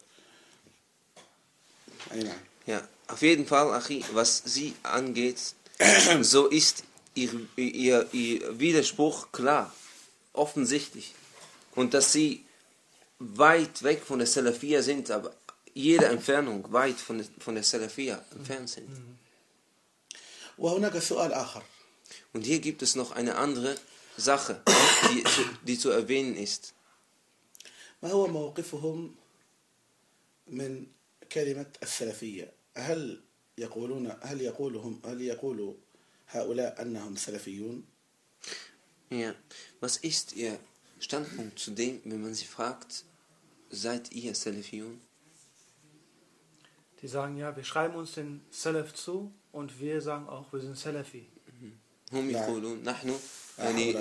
C: أي نعم.
B: Ja, auf jeden Fall, Achi, was sie angeht, so ist ihr, ihr, ihr Widerspruch klar, offensichtlich. Und dass sie weit weg von der Salafia sind, aber jede Entfernung weit von der, von der Salafia entfernt sind.
C: وهناك سؤال آخر.
B: Und hier gibt es noch eine andere Sache, die, die zu erwähnen ist.
C: ما هو موقفهم من كلمة السلفية؟ هل يقولون هل يقولهم هل يقول هؤلاء أنهم سلفيون؟
B: Ja, was ist Ihr Standpunkt zu dem, wenn man sie fragt, seid ihr Salafiyun?
A: Die sagen ja, wir schreiben uns den Salaf zu und wir sagen auch, wir sind Salafi.
B: هم يقولون نحن يعني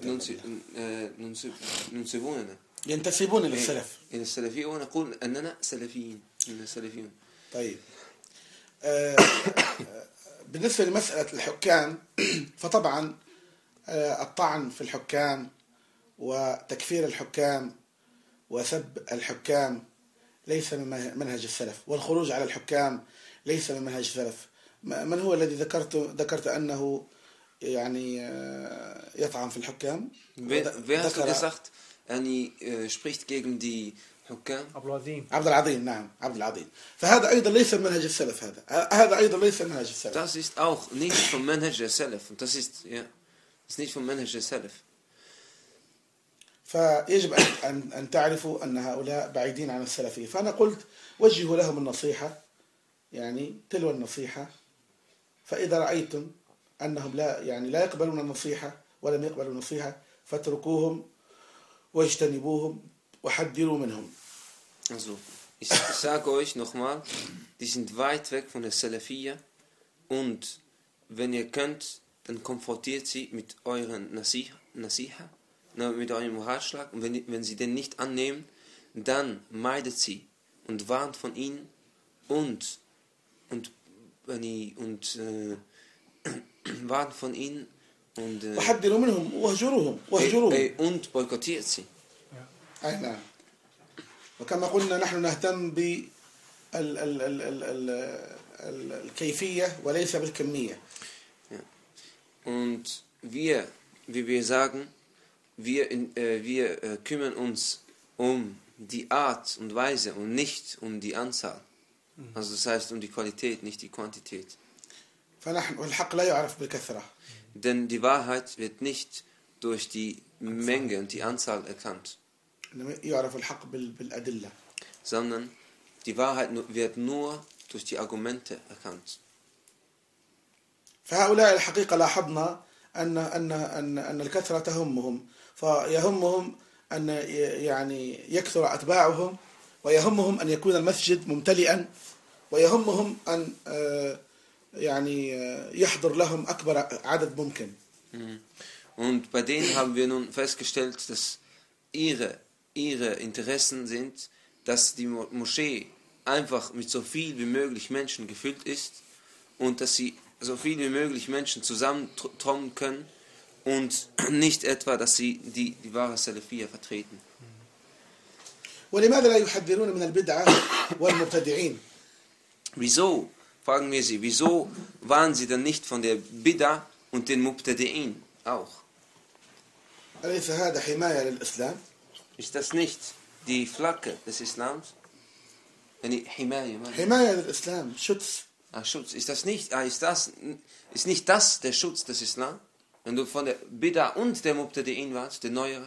B: ننسبوننا
C: ينتسبون للسلف
B: إلى السلفية ونقول أننا سلفيين إننا سلفيون.
C: طيب بالنسبة لمسألة الحكام فطبعا الطعن في الحكام وتكفير الحكام وسب الحكام ليس من منهج السلف، والخروج على الحكام ليس من منهج السلف. من هو الذي ذكرت ذكرت أنه يعني يطعن في الحكام؟
B: Wer hast du gesagt, Ani spricht gegen die Hukam?
A: عبد العظيم.
C: عبد العظيم نعم عبد العظيم. فهذا أيضا ليس من منهج السلف. هذا هذا أيضا ليس من منهج السلف.
B: Das ist auch nicht vom Manhaj der Salaf. Und das ist ja, ist nicht vom Manhaj der Salaf.
C: فيجب أن أن تعرفوا أن هؤلاء بعيدين عن السلفية. فأنا قلت وجهوا لهم النصيحة، يعني تلو النصيحة. فإذا رأيتم أنهم لا يعني لا يقبلون النصيحة ولم يقبلوا النصيحة فاتركوهم واجتنبوهم وحذروا منهم.
B: Also, ich, ich sage euch nochmal, die sind weit weg von der Salafiyya und wenn ihr könnt, dann konfrontiert sie mit euren Nasiha, Nasiha mit eurem Ratschlag, und wenn, wenn sie den nicht annehmen, dann meidet sie und warnt von ihnen und und und äh, warnt von ihnen und äh,
C: وحذروا منهم واهجروهم واهجروهم.
B: äh, und boykottiert sie.
C: أي نعم. وكما قلنا نحن نهتم بال ال ال ال ال ال الكيفية وليس بالكمية.
B: Und wir, wie wir sagen, wir, äh, wir äh, kümmern uns um die Art und Weise und nicht um die Anzahl. Also das heißt um die Qualität, nicht die Quantität.
C: فنحن والحق لا يعرف بالكثرة.
B: Denn die Wahrheit wird nicht durch die Menge und die Anzahl erkannt,
C: يعرف الحق بالأدلة.
B: sondern die Wahrheit wird nur durch die Argumente erkannt.
C: فهؤلاء الحقيقة لاحظنا أن أن أن أن الكثرة تهمهم، فيهمهم أن يعني يكثر أتباعهم، ويهمهم أن يكون المسجد ممتلئا، ويهمهم أن يعني يحضر لهم أكبر عدد ممكن.
B: Und bei denen haben wir nun festgestellt, dass ihre, ihre Interessen sind, dass die Moschee einfach mit so viel wie möglich Menschen gefüllt ist und dass sie so viel wie möglich Menschen zusammentrommeln können und nicht etwa, dass sie die, die wahre Salafiyya vertreten.
C: ولماذا لا يحذرون من البدعة والمبتدعين؟
B: Wieso, fragen wir sie, wieso waren sie dann nicht von der Bid'a und den Mubtadi'in auch?
C: أليس هذا حماية للإسلام؟
B: Ist das nicht die Flagge des Islams? حماية
C: حماية للإسلام، Schutz.
B: Ah, Schutz. Ist das nicht, ah, ist das, ist nicht das der Schutz des Islam? Wenn du von der Bid'a und der Mubtadi'in warst, der Neuere?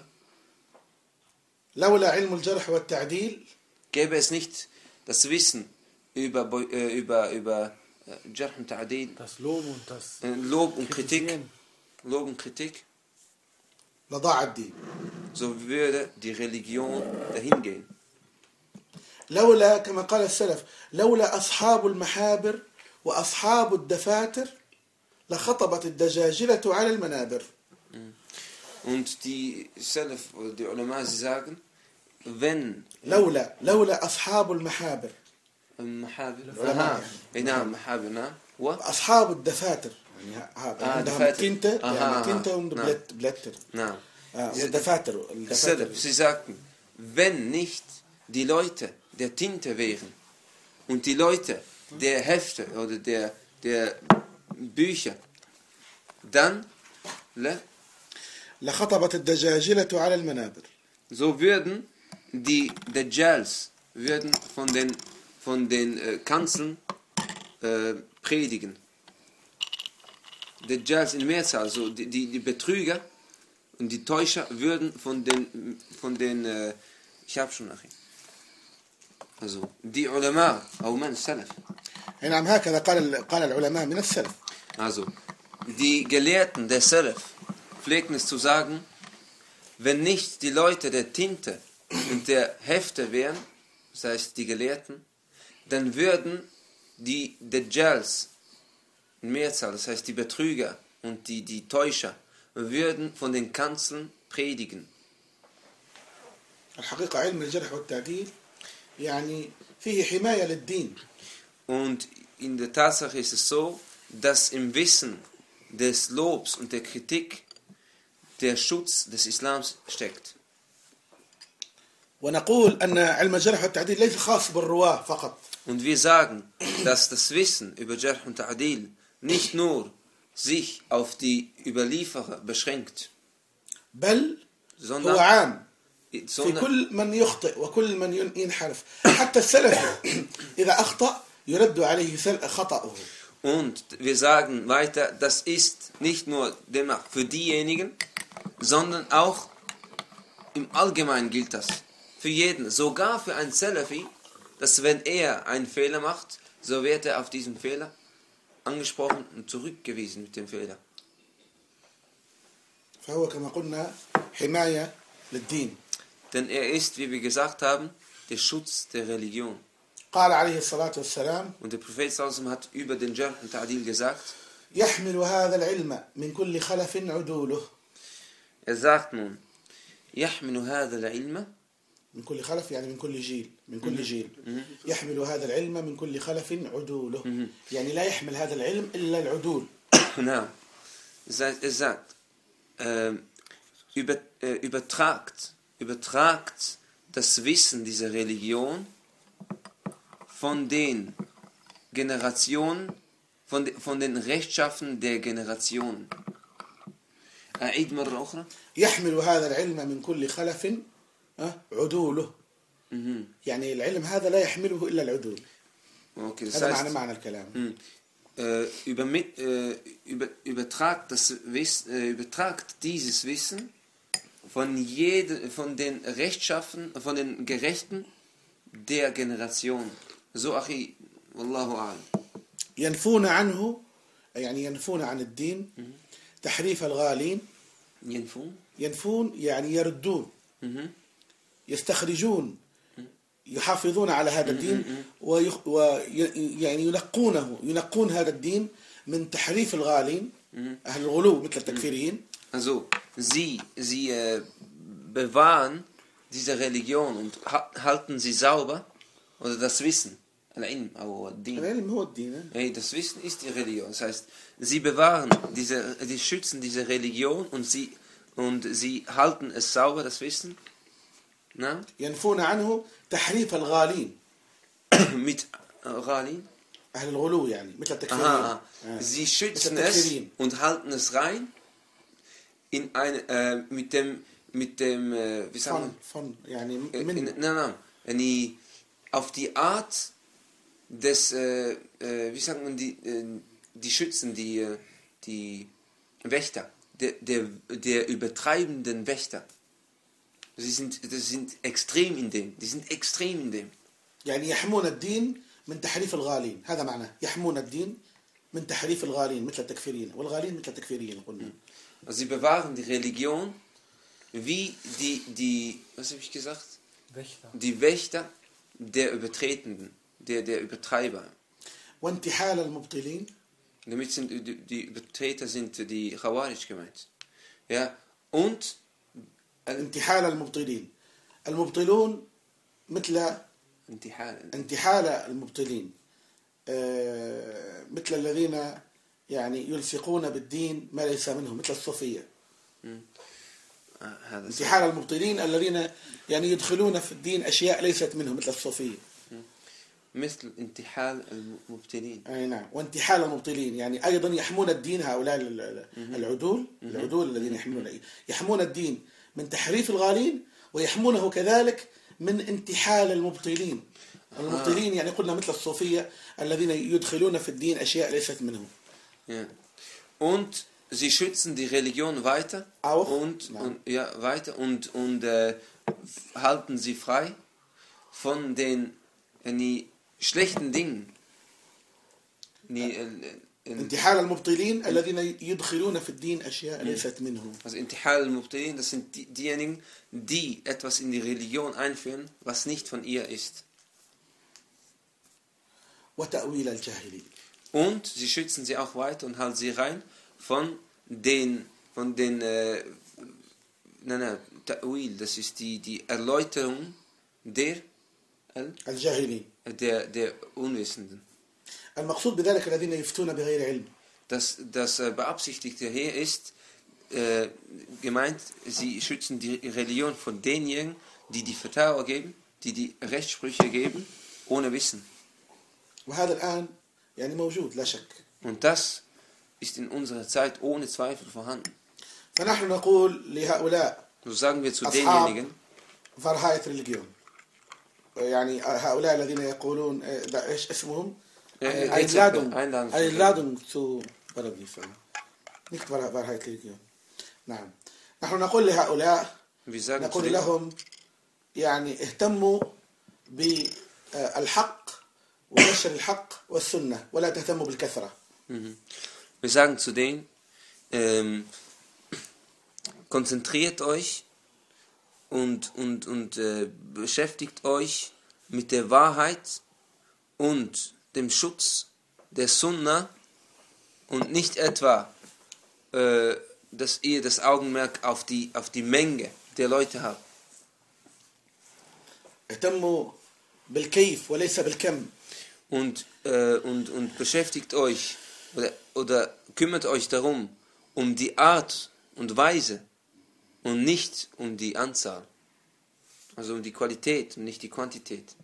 C: لولا علم الجرح والتعديل
B: Gäbe es nicht das Wissen über, äh, über, über äh, Jarh und Ta'dil,
A: das Lob und das
B: äh, Lob und Kritik,
A: Kritisieren.
B: Lob und Kritik,
C: لضاع الدين.
B: so würde die Religion dahin gehen.
C: لولا كما قال السلف لولا أصحاب المحابر وأصحاب الدفاتر لخطبت الدجاجلة على المنابر.
B: Und die Salaf oder die Ulama, sie sagen, wenn
C: لولا لولا أصحاب المحابر
B: المحابر
C: العلماء
B: اي نعم محابر نعم و
C: أصحاب الدفاتر يعني هذا عندهم تنتة يعني تنتة وبلتر
B: نعم
C: الدفاتر
B: السلف, sie sagten, wenn nicht die Leute der Tinte wären und die Leute der Hefte oder der, der Bücher, dann
C: لخطبت الدجاجلة على المنابر.
B: So würden die Dajjals würden von den, von den äh, Kanzeln äh, predigen. Dajjals in Mehrzahl, also die, die, die Betrüger und die Täuscher würden von den, von den äh, ich habe schon nachher. Also die Ulama, auch man Salaf.
C: نعم هكذا قال قال العلماء من السلف.
B: Also die Gelehrten der Salaf pflegten es zu sagen, wenn nicht die Leute der Tinte und der Hefte wären, das heißt die Gelehrten, dann würden die Dajjals in Mehrzahl, das heißt die Betrüger und die, die Täuscher, würden von den Kanzeln predigen.
C: الحقيقة علم الجرح والتعديل يعني فيه حماية للدين.
B: Und in der Tatsache ist es so, dass im Wissen des Lobs und der Kritik der Schutz des Islams steckt.
C: ونقول أن علم الجرح والتعديل ليس خاص بالرواة فقط.
B: Und wir sagen, dass das Wissen über Jarh und Ta'dil nicht nur sich auf die Überlieferer beschränkt,
C: بل هو
B: sondern,
C: عام في
B: sondern
C: كل من يخطئ وكل من ينحرف. حتى السلف إذا أخطأ يرد عليه خطأه.
B: und wir sagen weiter, das ist nicht nur demnach für diejenigen, sondern auch im Allgemeinen gilt das für jeden, sogar für einen Salafi, dass wenn er einen Fehler macht, so wird er auf diesen Fehler angesprochen und zurückgewiesen mit dem Fehler.
C: فهو كما قلنا حماية للدين.
B: Denn er ist, wie wir gesagt haben, der Schutz der Religion.
C: قال عليه الصلاة والسلام
B: Und der Prophet sallallahu alaihi wasallam hat über den Jarh und Ta'dil gesagt,
C: يحمل هذا العلم من كل خلف عدوله.
B: Er sagt nun, يحمل هذا العلم
C: من كل خلف يعني من كل جيل، من كل جيل. يحمل هذا العلم من كل خلف عدوله، يعني لا يحمل هذا العلم إلا العدول.
B: Genau. Er sagt, äh, über, äh, übertragt, übertragt das Wissen dieser Religion von den Generationen, von, de, von den Rechtschaffen der Generationen. أعيد مرة أخرى.
C: يحمل هذا العلم من كل خلف عدوله.
B: Mhm.
C: يعني العلم هذا لا يحمله إلا العدول.
B: Okay, das
C: هذا
B: heißt,
C: معنى معنى الكلام.
B: Äh, über, äh, über, übertragt, das Wissen, äh, übertragt dieses Wissen von, jede, von den Rechtschaffen, von den Gerechten der Generation. So, Achi, Wallahu a'lam.
C: ينفون عنه يعني ينفون عن الدين تحريف الغالين.
B: ينفون
C: ينفون يعني يردون،
B: Mhm.
C: يستخرجون، يحافظون على هذا الدين ويعني ينقونه، ينقون هذا الدين من تحريف الغالين أهل الغلو مثل التكفيريين.
B: Also, sie, sie äh, bewahren diese Religion und ha halten sie sauber, oder das Wissen, Al-Ilm, أو الدين.
C: العلم هو الدين.
B: Hey, das Wissen ist die Religion. Das heißt, sie bewahren, diese, sie schützen diese Religion und sie, und sie halten es sauber, das Wissen. Na?
C: ينفون عنه تحريف الغالين.
B: Mit äh, Ghalin.
C: أهل الغلو يعني مثل التكفيريين.
B: Aha, sie schützen es und halten es rein in eine, äh, mit dem, mit dem, äh, wie sagen
C: von, von, يعني
B: wir?
C: من.
B: Nein, nein, nein. Auf die Art des, äh, äh, wie sagen wir, die, äh, die Schützen, die, äh, die Wächter, der, der, der übertreibenden Wächter. Sie sind, das sind extrem in dem, die sind extrem in dem.
C: يعني يحمون الدين من تحريف الغالين، هذا معناه يحمون الدين من تحريف الغالين مثل التكفيريين، والغالين مثل التكفيريين قلنا.
B: Also sie bewahren die Religion wie die, die, was habe ich gesagt?
A: Wächter.
B: Die Wächter der Übertretenden, der, der Übertreiber.
C: وانتحال المبطلين.
B: Damit sind die, die Übertreter sind die Khawarij gemeint. Ja, und
C: انتحال المبطلين. المبطلون مثل
B: انتحال
C: انتحال المبطلين مثل الذين يعني يلصقون بالدين ما ليس منهم مثل الصوفية.
B: هذا
C: انتحال المبطلين الذين يعني يدخلون في الدين أشياء ليست منهم مثل الصوفية.
B: مثل انتحال المبتلين.
C: أي نعم. وانتحال المبطلين يعني أيضا يحمون الدين، هؤلاء العدول العدول الذين يحمون يحمون الدين من تحريف الغالين، ويحمونه كذلك من انتحال المبطلين. المبطلين يعني قلنا مثل الصوفية الذين يدخلون في الدين أشياء ليست منهم.
B: Ja. Und sie schützen die Religion weiter.
C: Auch?
B: Und, und ja, weiter und, und äh, halten sie frei von den äh, schlechten Dingen.
C: انتحال المبطلين الذين يدخلون في الدين أشياء ليست منهم.
B: Also Intihal al-Mubtilin, das sind die, diejenigen, die etwas in die Religion einführen, was nicht von ihr ist.
C: وتأويل الجاهلين.
B: Und sie schützen sie auch weiter und halten sie rein von den, von den, äh, nein, nein, Ta'wil, das ist die, die Erläuterung der,
C: الجاهلين.
B: der, der Unwissenden.
C: المقصود بذلك الذين يفتون بغير علم.
B: Das, das äh, Beabsichtigte hier ist, äh, gemeint, sie schützen die Religion von denjenigen, die die Fatwa geben, die die Rechtssprüche geben, ohne Wissen.
C: وهذا الآن يعني موجود لا شك.
B: Und das ist in unserer Zeit ohne Zweifel vorhanden.
C: فنحن نقول لهؤلاء
B: So sagen wir zu denjenigen,
C: فرهاية ريليجيون، يعني هؤلاء الذين يقولون ايش اسمهم؟ Einladung, Einladung zu Paradies. Nicht فرهاية ريليجيون. نعم. نحن نقول لهؤلاء، نقول لهم يعني اهتموا بالحق ونشر الحق والسنة ولا تهتموا بالكثرة.
B: Wir sagen zu denen, ähm, konzentriert euch und, und, und äh, beschäftigt euch mit der Wahrheit und dem Schutz der Sunna und nicht etwa, äh, dass ihr das Augenmerk auf die, auf die Menge der Leute habt.
C: اهتموا بالكيف وليس بالكم.
B: Und, äh, und, und beschäftigt euch oder, oder kümmert euch darum, um die Art und Weise und nicht um die Anzahl. Also um die Qualität und nicht die Quantität.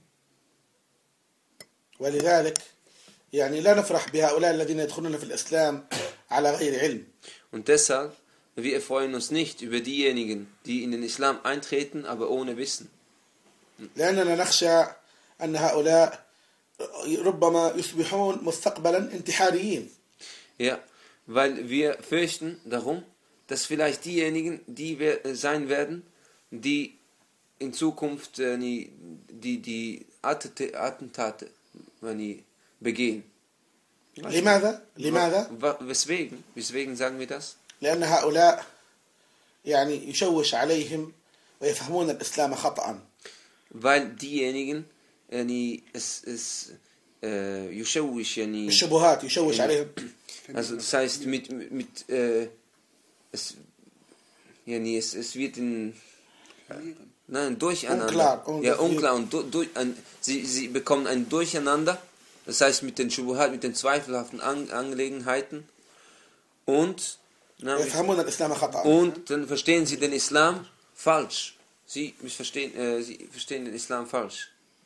C: ولذلك يعني لا نفرح بهؤلاء الذين يدخلون في الإسلام على غير علم.
B: Und deshalb, wir erfreuen uns nicht über diejenigen, die in den Islam eintreten, aber ohne Wissen.
C: لأننا نخشى أن هؤلاء ربما يصبحون مستقبلا انتحاريين.
B: Ja, weil wir fürchten darum, dass vielleicht diejenigen, die wir sein werden, die in Zukunft äh, die, die, die Attentate äh, begehen.
C: لماذا؟ لماذا؟
B: Wa- Weswegen? Weswegen sagen wir das?
C: لأن هؤلاء يعني يشوش عليهم ويفهمون الإسلام خطأ.
B: Weil diejenigen, يعني es, es äh, يشوش يعني
C: الشبهات يشوش عليهم.
B: also das heißt mit mit äh, es يعني es, es wird in nein durcheinander
C: Unklar, und
B: ja
C: das
B: unklar und du, du, ein, sie sie bekommen ein Durcheinander, das heißt mit den Shubuhat, mit den zweifelhaften An Angelegenheiten und na,
C: يفهمون الإسلام خطأ.
B: und dann verstehen sie den Islam falsch. Sie verstehen, äh, sie verstehen den Islam falsch.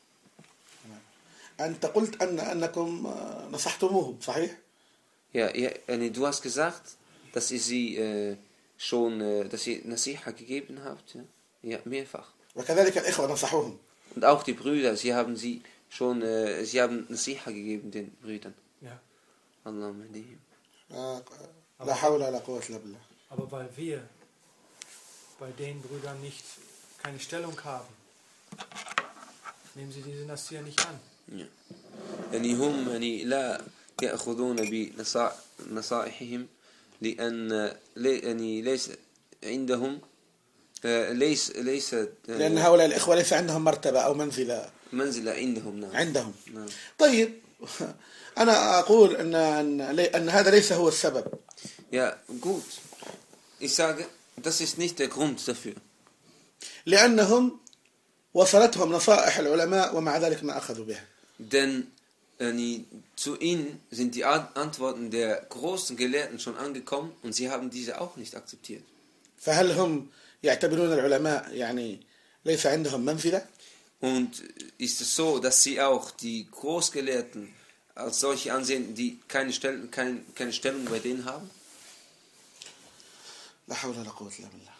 C: أنت قلت أن أنكم نصحتموهم صحيح؟
B: Ja, ja, äh, du hast gesagt, dass ihr sie äh, schon, äh, dass ihr Nasiha gegeben habt. Ja, ja mehrfach.
C: وكذلك الإخوة نصحوهم.
B: Und auch die Brüder, sie haben sie schon, äh, sie haben Nasiha gegeben den Brüdern.
A: Ja.
B: Allahumma hadihim.
C: لا حول ولا قوة إلا بالله.
A: Aber weil wir bei den Brüdern nicht keine Stellung haben, nehmen sie diese Nasir nicht an.
B: Ja. يعني هم يعني لا يأخذون بنصائحهم لأن لي- يعني ليس عندهم آه، ليس ليس آه،
C: لأن هؤلاء الإخوة ليس عندهم مرتبة أو منزلة
B: منزلة عندهم نعم.
C: عندهم.
B: نعم.
C: طيب أنا أقول أن أن أن هذا ليس هو السبب.
B: Ja, gut. Ich sage, das ist nicht der Grund dafür.
C: لأنهم وصلتهم نصائح العلماء ومع ذلك ما أخذوا بها.
B: Denn äh, zu ihnen sind die An- Antworten der großen Gelehrten schon angekommen und sie haben diese auch nicht akzeptiert.
C: فهل هم يعتبرون العلماء يعني ليس عندهم منزلة؟
B: Und ist es so, dass sie auch die Großgelehrten als solche ansehen, die keine, Stell keine, keine Stellung bei denen haben?
C: لا حول ولا قوة إلا بالله.